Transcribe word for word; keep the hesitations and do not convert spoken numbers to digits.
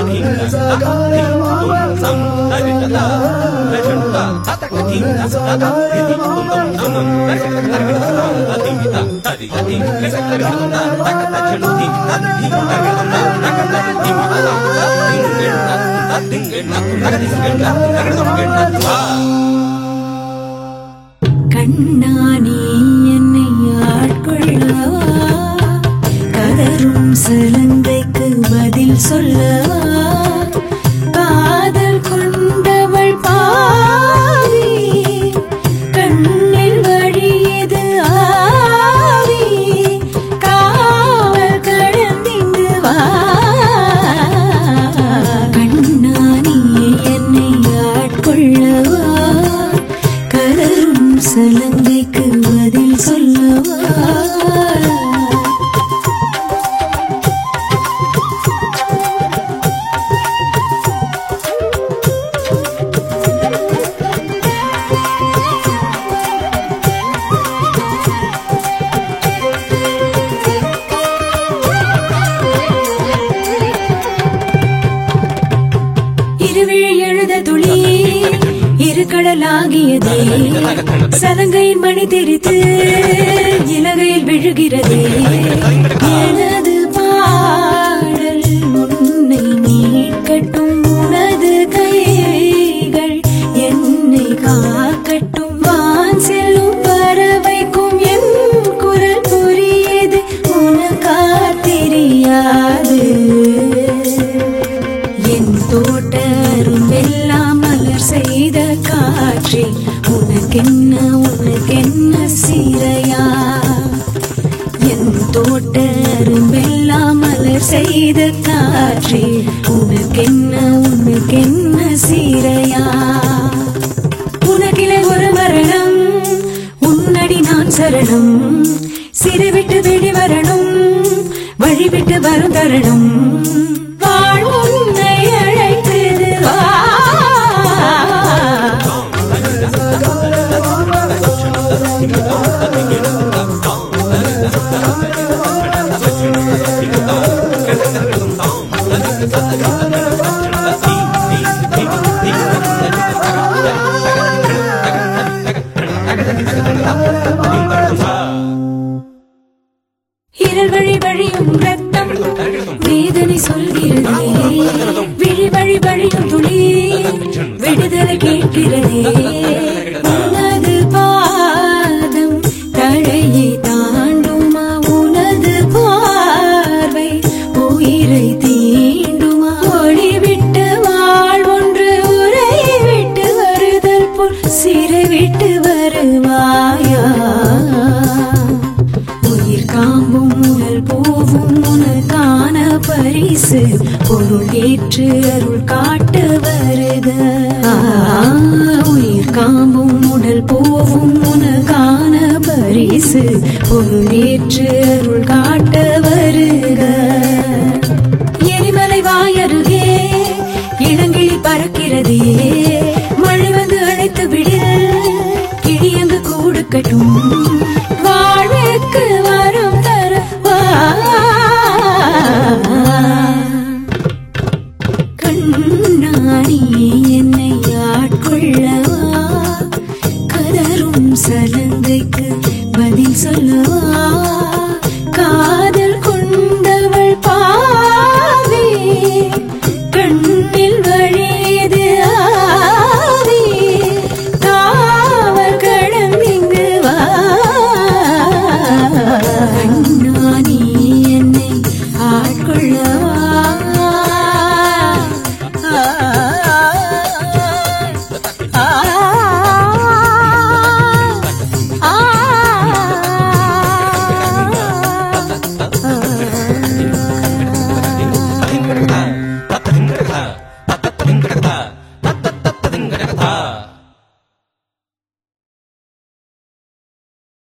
கண்ணானி என்னை ஆட்கொள்ளவா, கதரும் சலங்கைக்கு பதில் சொல்லவா, காதல் கொண்டவள் பாவி, கண்ணில் வழியது ஆவி, காவல் கடந்திந்து வா. கண்ணானி என்னை ஆட்கொள்ளவா, கதரும் சலங்கைக்கு பதில் சொல்லவா. இருவிழி எழுத துளி இரு கடலாகியதே, சலங்கையின் மணி தெரித்து இலகையில் விழுகிறதே. எனது பாடல் உன்னை மீட்கட்டும், உனது கைகள் என்னை காக்கட்டும். வான் செல்லும் பறவைக்கும் என் குரல் புரியுது, உனக்கா தெரியாது. என் தோட்ட அரும்பெல்லாம் மலர் செய்த காற்றே, உனக்கென்ன உனக்கென்ன சீரையா. என் தோட்ட அரும்பெல்லாம் மலர் செய்த காற்றே, உனக்கென்ன உனக்கென்ன சீரையா. உனக்கிலே ஒரு மரணம், உன்னடி நான் சரணம். சிறை விட்டு வெளி வரணும், வழிவிட்டு வரும் தருணம். உன்னை அழைக்குது வா. இரல் வழி வழியும் ரத்தம் வேதனை சொல்கிறதே, விழி வழி வழியும் துளி விடுதலை கேட்கிறதே. உனது பாதம் தழையை தாண்டுமா, உனது பார்வை உயிரை தீண்டுமா. ஒளி விட்டு வாழ் ஒன்று உரை விட்டு வருதல் போல் சிறை விட்டு வருவாயா. உயிர் காம்பும் உடல் போவும் உனக்கான பரிசு, பொருள் ஏற்று அருள் காட்ட வருக. உயிர் காம்பும் உடல் போவும் உனக்கான பரிசு, பொருள் ஏற்று அருள் காட்ட வருக. எரிமலை வாயருகே இளங்கிளி பறக்கிறதே, மழை வந்து அழைத்து விடு, கிளியங்கு கூடுக்கட்டும். வாழ்வுக்கு வரம் தர வா. கண்ணாடி என்னை ஆட்கொள்ளவா, கதரும் சலங்கைக்கு பதில் சொல்லவா.